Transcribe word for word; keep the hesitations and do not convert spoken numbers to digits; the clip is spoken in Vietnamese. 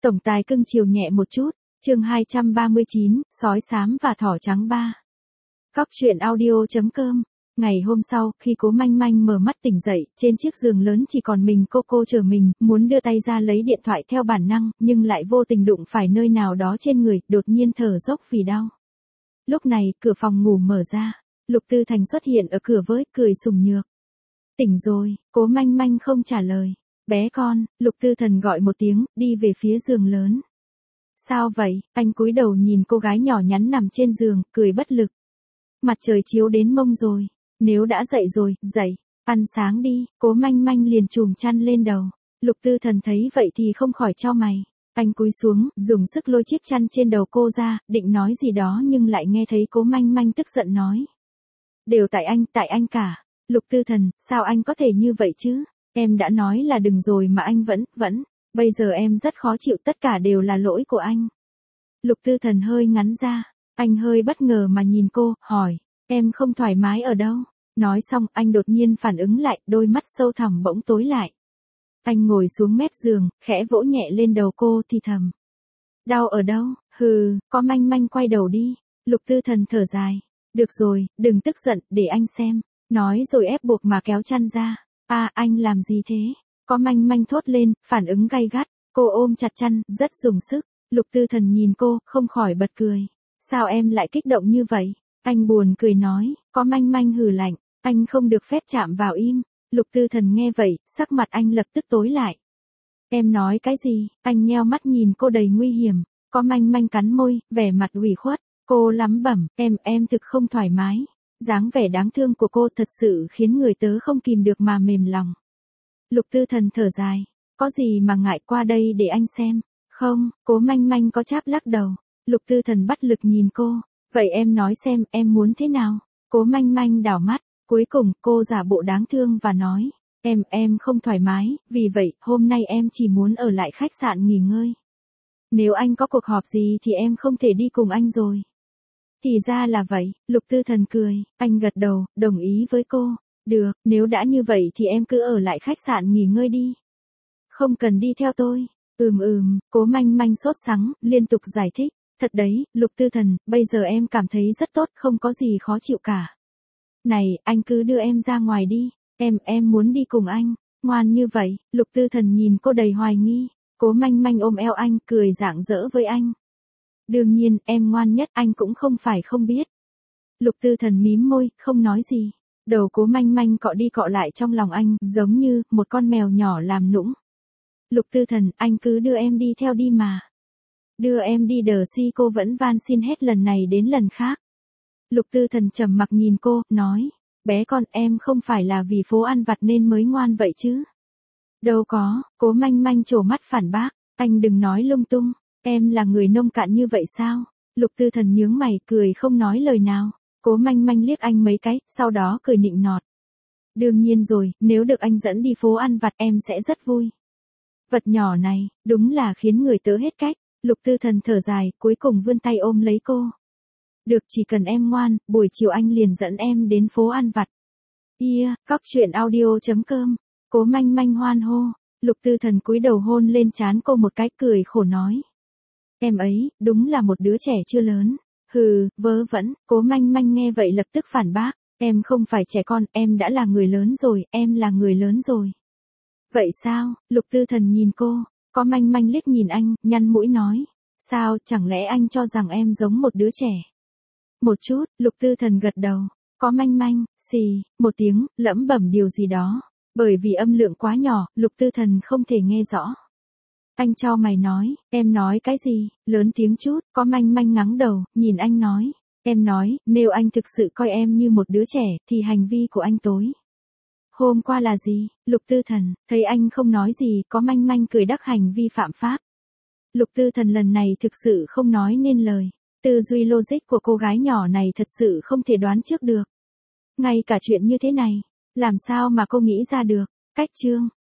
Tổng tài cưng chiều nhẹ một chút, chương hai trăm ba mươi chín, sói xám và thỏ trắng ba. Cóc truyện audio chấm com. Ngày hôm sau, khi Cố Manh Manh mở mắt tỉnh dậy, trên chiếc giường lớn chỉ còn mình cô cô chờ mình, muốn đưa tay ra lấy điện thoại theo bản năng, nhưng lại vô tình đụng phải nơi nào đó trên người, đột nhiên thở dốc vì đau. Lúc này, cửa phòng ngủ mở ra, Lục Tư Thành xuất hiện ở cửa với, cười sùng nhược. Tỉnh rồi, Cố Manh Manh không trả lời. Bé con, Lục Tư Thần gọi một tiếng, đi về phía giường lớn. Sao vậy? Anh cúi đầu nhìn cô gái nhỏ nhắn nằm trên giường, cười bất lực. Mặt trời chiếu đến mông rồi. Nếu đã dậy rồi, dậy, ăn sáng đi. Cố Manh Manh liền chùm chăn lên đầu. Lục Tư Thần thấy vậy thì không khỏi chau mày. Anh cúi xuống, dùng sức lôi chiếc chăn trên đầu cô ra, định nói gì đó nhưng lại nghe thấy Cố Manh Manh tức giận nói. Đều tại anh, tại anh cả. Lục Tư Thần, sao anh có thể như vậy chứ? Em đã nói là đừng rồi mà anh vẫn, vẫn. Bây giờ em rất khó chịu, tất cả đều là lỗi của anh. Lục Tư Thần hơi ngắn ra. Anh hơi bất ngờ mà nhìn cô, hỏi. Em không thoải mái ở đâu? Nói xong, anh đột nhiên phản ứng lại, đôi mắt sâu thẳm bỗng tối lại. Anh ngồi xuống mép giường, khẽ vỗ nhẹ lên đầu cô thì thầm. Đau ở đâu? Hừ, có Manh Manh quay đầu đi. Lục Tư Thần thở dài. Được rồi, đừng tức giận, để anh xem. Nói rồi ép buộc mà kéo chăn ra. À, anh làm gì thế? Có Manh Manh thốt lên, phản ứng gay gắt. Cô ôm chặt chăn, rất dùng sức. Lục Tư Thần nhìn cô, không khỏi bật cười. Sao em lại kích động như vậy? Anh buồn cười nói. Có Manh Manh hừ lạnh. Anh không được phép chạm vào im. Lục Tư Thần nghe vậy, sắc mặt anh lập tức tối lại. Em nói cái gì? Anh nheo mắt nhìn cô đầy nguy hiểm. Có Manh Manh cắn môi, vẻ mặt ủy khuất. Cô lắm bẩm, em, em thực không thoải mái. Dáng vẻ đáng thương của cô thật sự khiến người tớ không kìm được mà mềm lòng. Lục Tư Thần thở dài. Có gì mà ngại, qua đây để anh xem. Không, Cố Manh Manh có cháp lắc đầu. Lục Tư Thần bắt lực nhìn cô. Vậy em nói xem, em muốn thế nào? Cố Manh Manh đảo mắt. Cuối cùng, cô giả bộ đáng thương và nói. Em, em không thoải mái, vì vậy, hôm nay em chỉ muốn ở lại khách sạn nghỉ ngơi. Nếu anh có cuộc họp gì thì em không thể đi cùng anh rồi. Thì ra là vậy, Lục Tư Thần cười, anh gật đầu, đồng ý với cô. Được, nếu đã như vậy thì em cứ ở lại khách sạn nghỉ ngơi đi. Không cần đi theo tôi. Ừm ừm, Cố Manh Manh sốt sắng, liên tục giải thích. Thật đấy, Lục Tư Thần, bây giờ em cảm thấy rất tốt, không có gì khó chịu cả. Này, anh cứ đưa em ra ngoài đi. Em, em muốn đi cùng anh. Ngoan như vậy, Lục Tư Thần nhìn cô đầy hoài nghi. Cố Manh Manh ôm eo anh, cười rạng rỡ với anh. Đương nhiên, em ngoan nhất, anh cũng không phải không biết. Lục Tư Thần mím môi, không nói gì. Đầu Cố Manh Manh cọ đi cọ lại trong lòng anh, giống như một con mèo nhỏ làm nũng. Lục Tư Thần, anh cứ đưa em đi theo đi mà. Đưa em đi đờ si, cô vẫn van xin hết lần này đến lần khác. Lục Tư Thần trầm mặc nhìn cô, nói. Bé con, em không phải là vì phố ăn vặt nên mới ngoan vậy chứ? Đâu có, Cố Manh Manh trổ mắt phản bác. Anh đừng nói lung tung. Em là người nông cạn như vậy sao? Lục Tư Thần nhướng mày, cười không nói lời nào. Cố Manh Manh liếc anh mấy cái, sau đó cười nịnh nọt. Đương nhiên rồi, nếu được anh dẫn đi phố ăn vặt em sẽ rất vui. Vật nhỏ này, đúng là khiến người tớ hết cách. Lục Tư Thần thở dài, cuối cùng vươn tay ôm lấy cô. Được, chỉ cần em ngoan, buổi chiều anh liền dẫn em đến phố ăn vặt. Yeah, cóc truyện audio chấm com. Cố Manh Manh hoan hô. Lục Tư Thần cúi đầu hôn lên trán cô một cái, cười khổ nói. Em ấy, đúng là một đứa trẻ chưa lớn. Hừ, vớ vẩn. Cố Manh Manh nghe vậy lập tức phản bác. Em không phải trẻ con, em đã là người lớn rồi, em là người lớn rồi. Vậy sao? Lục Tư Thần nhìn cô. Có Manh Manh liếc nhìn anh, nhăn mũi nói. Sao, chẳng lẽ anh cho rằng em giống một đứa trẻ? Một chút, Lục Tư Thần gật đầu. Có Manh Manh, xì, một tiếng, lẩm bẩm điều gì đó. Bởi vì âm lượng quá nhỏ, Lục Tư Thần không thể nghe rõ. Anh chau mày nói, em nói cái gì? Lớn tiếng chút. Có Manh Manh ngắng đầu, nhìn anh nói. Em nói, nếu anh thực sự coi em như một đứa trẻ, thì hành vi của anh tối hôm qua là gì? Lục Tư Thần, thấy anh không nói gì, Có Manh Manh cười đắc hành vi phạm pháp. Lục Tư Thần lần này thực sự không nói nên lời. Tư duy logic của cô gái nhỏ này thật sự không thể đoán trước được. Ngay cả chuyện như thế này, làm sao mà cô nghĩ ra được? Cách chương.